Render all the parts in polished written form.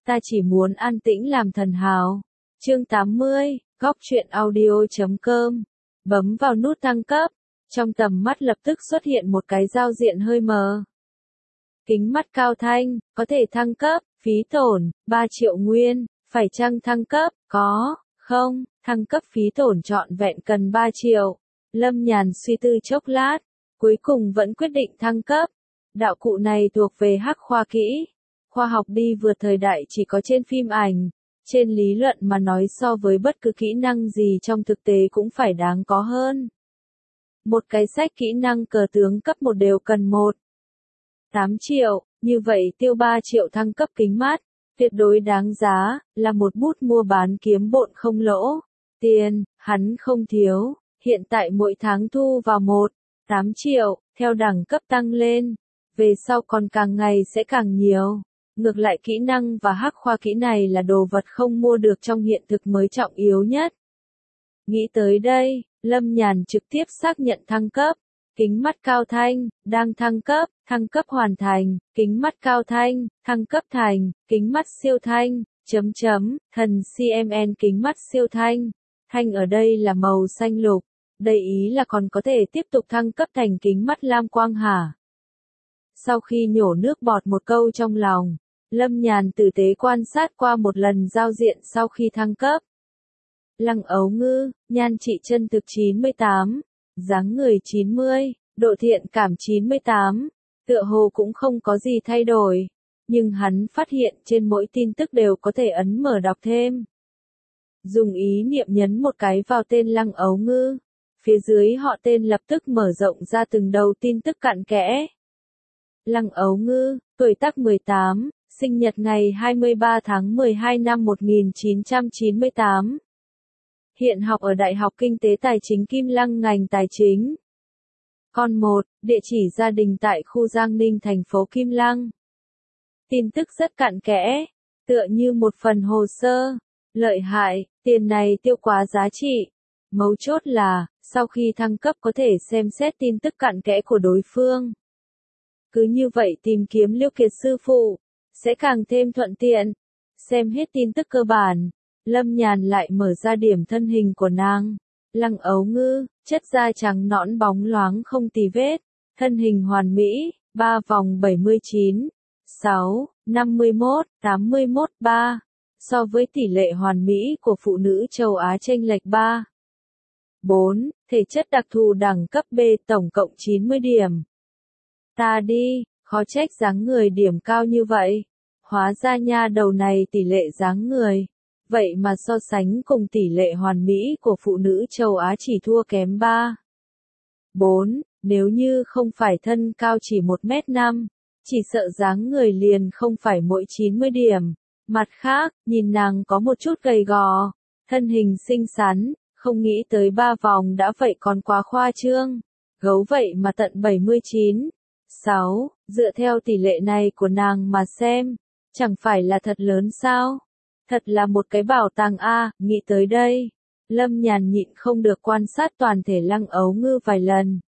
ta chỉ muốn an tĩnh làm thần hào. Chương 80, góc truyện audio.com. Bấm vào nút thăng cấp. Trong tầm mắt lập tức xuất hiện một cái giao diện hơi mờ. Kính mắt cao thanh, có thể thăng cấp, phí tổn, 3 triệu nguyên, phải chăng thăng cấp, có, không, thăng cấp phí tổn trọn vẹn cần 3 triệu. Lâm Nhàn suy tư chốc lát, cuối cùng vẫn quyết định thăng cấp. Đạo cụ này thuộc về hắc khoa kỹ. Khoa học đi vượt thời đại chỉ có trên phim ảnh. Trên lý luận mà nói so với bất cứ kỹ năng gì trong thực tế cũng phải đáng có hơn. Một cái sách kỹ năng cờ tướng cấp 1 đều cần 8 triệu, như vậy tiêu 3 triệu thăng cấp kính mắt, tuyệt đối đáng giá, là một bút mua bán kiếm bộn không lỗ. Tiền, hắn không thiếu, hiện tại mỗi tháng thu vào 8 triệu, theo đẳng cấp tăng lên, về sau còn càng ngày sẽ càng nhiều. Ngược lại kỹ năng và hắc khoa kỹ này là đồ vật không mua được trong hiện thực mới trọng yếu nhất. Nghĩ tới đây, Lâm Nhàn trực tiếp xác nhận thăng cấp. Kính mắt cao thanh, đang thăng cấp hoàn thành, kính mắt cao thanh, thăng cấp thành, kính mắt siêu thanh, thần CMN kính mắt siêu thanh. Thanh ở đây là màu xanh lục, đây ý là còn có thể tiếp tục thăng cấp thành kính mắt lam quang hả? Sau khi nhổ nước bọt một câu trong lòng, Lâm Nhàn tử tế quan sát qua một lần giao diện sau khi thăng cấp. Lăng ấu ngư, nhan trị chân thực 98, dáng người 90, độ thiện cảm 98, tựa hồ cũng không có gì thay đổi, nhưng hắn phát hiện trên mỗi tin tức đều có thể ấn mở đọc thêm. Dùng ý niệm nhấn một cái vào tên Lăng ấu ngư, phía dưới họ tên lập tức mở rộng ra từng đầu tin tức cặn kẽ. Lăng ấu ngư, tuổi tác 18, sinh nhật ngày 23 tháng 12 năm 1998. Hiện học ở Đại học Kinh tế Tài chính Kim Lăng ngành Tài chính. Con 1, địa chỉ gia đình tại khu Giang Ninh thành phố Kim Lăng. Tin tức rất cặn kẽ, tựa như một phần hồ sơ. Lợi hại, tiền này tiêu quá giá trị. Mấu chốt là, sau khi thăng cấp có thể xem xét tin tức cặn kẽ của đối phương. Cứ như vậy tìm kiếm Liêu Kiệt sư phụ, sẽ càng thêm thuận tiện. Xem hết tin tức cơ bản, Lâm Nhàn lại mở ra điểm thân hình của nàng. Lăng ấu ngư, chất da trắng nõn bóng loáng không tì vết, thân hình hoàn mỹ, 3 vòng 79, 6, 51, 81, 3. So với tỷ lệ hoàn mỹ của phụ nữ châu Á chênh lệch 3. 4. Thể chất đặc thù đẳng cấp B tổng cộng 90 điểm. Ta đi, khó trách dáng người điểm cao như vậy. Hóa ra nha đầu này tỷ lệ dáng người. Vậy mà so sánh cùng tỷ lệ hoàn mỹ của phụ nữ châu Á chỉ thua kém 3. 4. Nếu như không phải thân cao chỉ 1m5, chỉ sợ dáng người liền không phải mỗi 90 điểm. Mặt khác, nhìn nàng có một chút gầy gò, thân hình xinh xắn, không nghĩ tới 3 vòng đã vậy còn quá khoa trương. Gấu vậy mà tận 79. 6. Dựa theo tỷ lệ này của nàng mà xem, chẳng phải là thật lớn sao? Thật là một cái bảo tàng a, nghĩ tới đây. Lâm Nhàn nhịn không được quan sát toàn thể Lăng ấu ngư vài lần.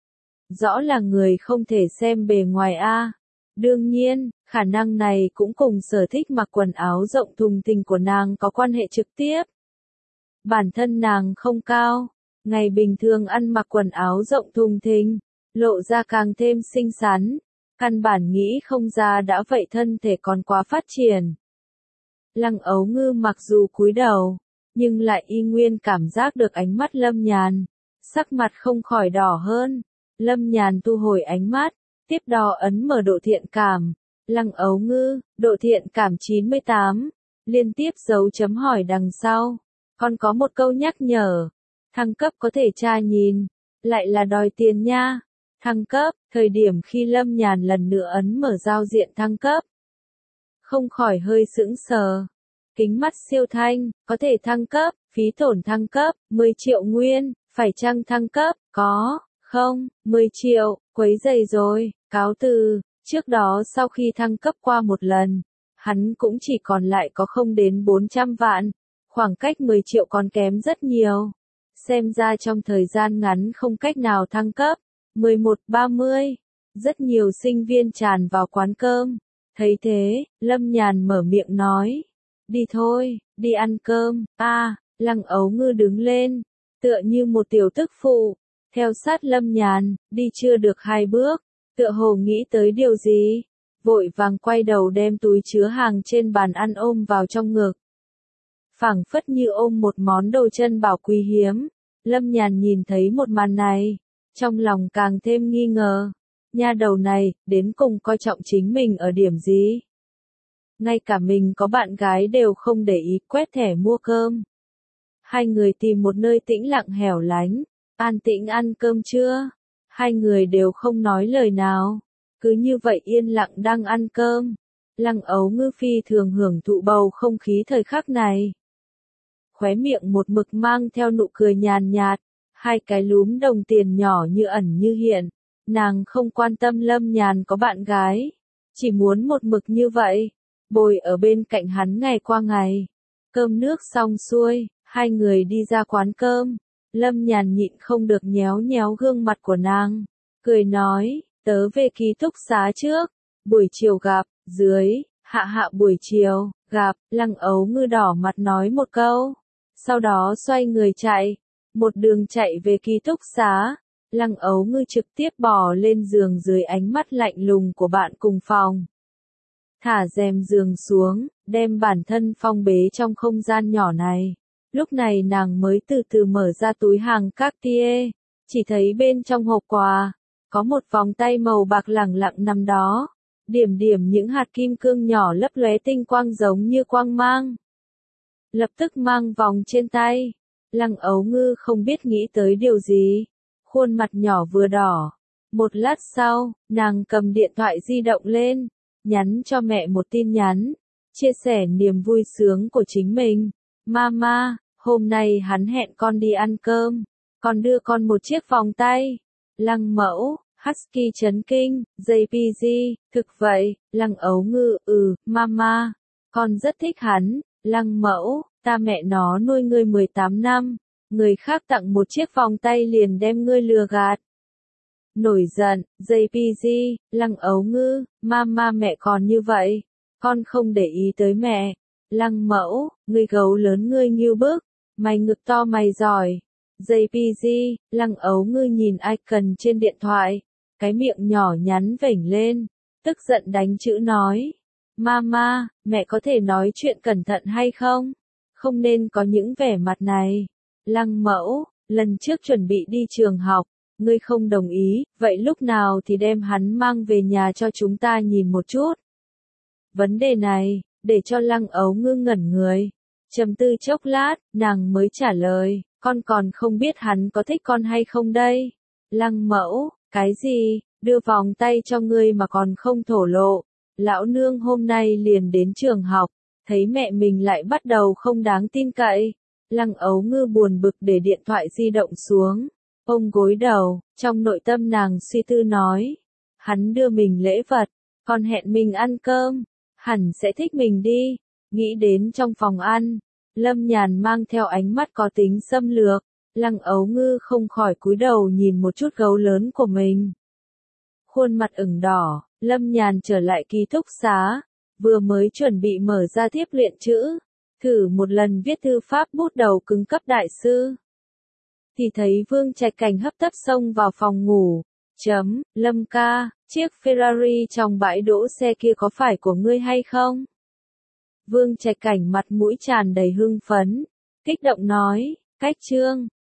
Rõ là người không thể xem bề ngoài a. Đương nhiên, khả năng này cũng cùng sở thích mặc quần áo rộng thùng thình của nàng có quan hệ trực tiếp. Bản thân nàng không cao, ngày bình thường ăn mặc quần áo rộng thùng thình, lộ ra càng thêm xinh xắn, căn bản nghĩ không ra đã vậy thân thể còn quá phát triển. Lăng ấu ngư mặc dù cúi đầu, nhưng lại y nguyên cảm giác được ánh mắt Lâm Nhàn, sắc mặt không khỏi đỏ hơn. Lâm Nhàn thu hồi ánh mắt, tiếp đó ấn mở độ thiện cảm. Lăng ấu ngư, độ thiện cảm 98, liên tiếp dấu chấm hỏi đằng sau. Còn có một câu nhắc nhở, thăng cấp có thể tra nhìn, lại là đòi tiền nha. Thăng cấp, thời điểm khi Lâm Nhàn lần nữa ấn mở giao diện thăng cấp, không khỏi hơi sững sờ. Kính mắt siêu thanh, có thể thăng cấp, phí tổn thăng cấp, 10 triệu nguyên, phải chăng thăng cấp, có, không, 10 triệu, quấy rầy rồi, cáo từ. Trước đó sau khi thăng cấp qua một lần, hắn cũng chỉ còn lại có không đến 400 vạn, khoảng cách 10 triệu còn kém rất nhiều. Xem ra trong thời gian ngắn không cách nào thăng cấp. 11:30, rất nhiều sinh viên tràn vào quán cơm. Thấy thế, Lâm Nhàn mở miệng nói. Đi thôi, đi ăn cơm. Lăng Ấu Ngư đứng lên, tựa như một tiểu tức phụ, theo sát Lâm Nhàn, đi chưa được 2 bước, tựa hồ nghĩ tới điều gì, vội vàng quay đầu đem túi chứa hàng trên bàn ăn ôm vào trong ngực. Phảng phất như ôm một món đồ chân bảo quý hiếm. Lâm Nhàn nhìn thấy một màn này, trong lòng càng thêm nghi ngờ. Nha đầu này, đến cùng coi trọng chính mình ở điểm gì? Ngay cả mình có bạn gái đều không để ý quét thẻ mua cơm. Hai người tìm một nơi tĩnh lặng hẻo lánh, an tĩnh ăn cơm trưa. Hai người đều không nói lời nào, cứ như vậy yên lặng đang ăn cơm. Lăng Ấu Ngư phi thường hưởng thụ bầu không khí thời khắc này. Khóe miệng một mực mang theo nụ cười nhàn nhạt, hai cái lúm đồng tiền nhỏ như ẩn như hiện. Nàng không quan tâm Lâm Nhàn có bạn gái, chỉ muốn một mực như vậy, bồi ở bên cạnh hắn ngày qua ngày. Cơm nước xong xuôi, hai người đi ra quán cơm. Lâm Nhàn nhịn không được nhéo nhéo gương mặt của nàng, cười nói, tớ về ký túc xá trước, buổi chiều gặp, dưới, hạ buổi chiều, gặp. Lăng Ấu Ngư đỏ mặt nói một câu, sau đó xoay người chạy, một đường chạy về ký túc xá. Lăng Ấu Ngư trực tiếp bò lên giường dưới ánh mắt lạnh lùng của bạn cùng phòng. Thả rèm giường xuống, đem bản thân phong bế trong không gian nhỏ này. Lúc này nàng mới từ từ mở ra túi hàng Cartier, chỉ thấy bên trong hộp quà, có một vòng tay màu bạc lẳng lặng nằm đó. Điểm điểm những hạt kim cương nhỏ lấp lóe tinh quang giống như quang mang. Lập tức mang vòng trên tay. Lăng Ấu Ngư không biết nghĩ tới điều gì. Khuôn mặt nhỏ vừa đỏ. Một lát sau, nàng cầm điện thoại di động lên, nhắn cho mẹ một tin nhắn, chia sẻ niềm vui sướng của chính mình. Mama, hôm nay hắn hẹn con đi ăn cơm, con đưa con một chiếc vòng tay. Lăng Mẫu, Husky chấn kinh, JPG, thực vậy. Lăng Ấu Ngư, mama, con rất thích hắn. Lăng Mẫu, ta mẹ nó nuôi ngươi 18 năm. Người khác tặng một chiếc vòng tay liền đem ngươi lừa gạt. Nổi giận, JPG, Lăng Ấu Ngư, mama mẹ còn như vậy, con không để ý tới mẹ. Lăng Mẫu, ngươi gấu lớn ngươi nghiêu bức, mày ngực to mày giỏi. JPG, Lăng Ấu Ngư nhìn icon trên điện thoại, cái miệng nhỏ nhắn vểnh lên, tức giận đánh chữ nói. Mama, mẹ có thể nói chuyện cẩn thận hay không? Không nên có những vẻ mặt này. Lăng Mẫu, lần trước chuẩn bị đi trường học, ngươi không đồng ý, vậy lúc nào thì đem hắn mang về nhà cho chúng ta nhìn một chút. Vấn đề này, để cho Lăng Ấu Ngư ngẩn người. Trầm tư chốc lát, nàng mới trả lời, con còn không biết hắn có thích con hay không đây. Lăng Mẫu, cái gì, đưa vòng tay cho ngươi mà còn không thổ lộ. Lão nương hôm nay liền đến trường học, thấy mẹ mình lại bắt đầu không đáng tin cậy. Lăng Ấu Ngư buồn bực để điện thoại di động xuống, ôm gối đầu, trong nội tâm nàng suy tư nói. Hắn đưa mình lễ vật, còn hẹn mình ăn cơm, hẳn sẽ thích mình đi. Nghĩ đến trong phòng ăn, Lâm Nhàn mang theo ánh mắt có tính xâm lược, Lăng Ấu Ngư không khỏi cúi đầu nhìn một chút gấu lớn của mình. Khuôn mặt ửng đỏ, Lâm Nhàn trở lại ký túc xá, vừa mới chuẩn bị mở ra tiếp luyện chữ, thử một lần viết thư pháp bút đầu cứng cấp đại sư. Thì thấy Vương Trạch Cảnh hấp tấp xông vào phòng ngủ. Lâm ca, chiếc Ferrari trong bãi đỗ xe kia có phải của ngươi hay không? Vương Trạch Cảnh mặt mũi tràn đầy hưng phấn, kích động nói, cách Trương,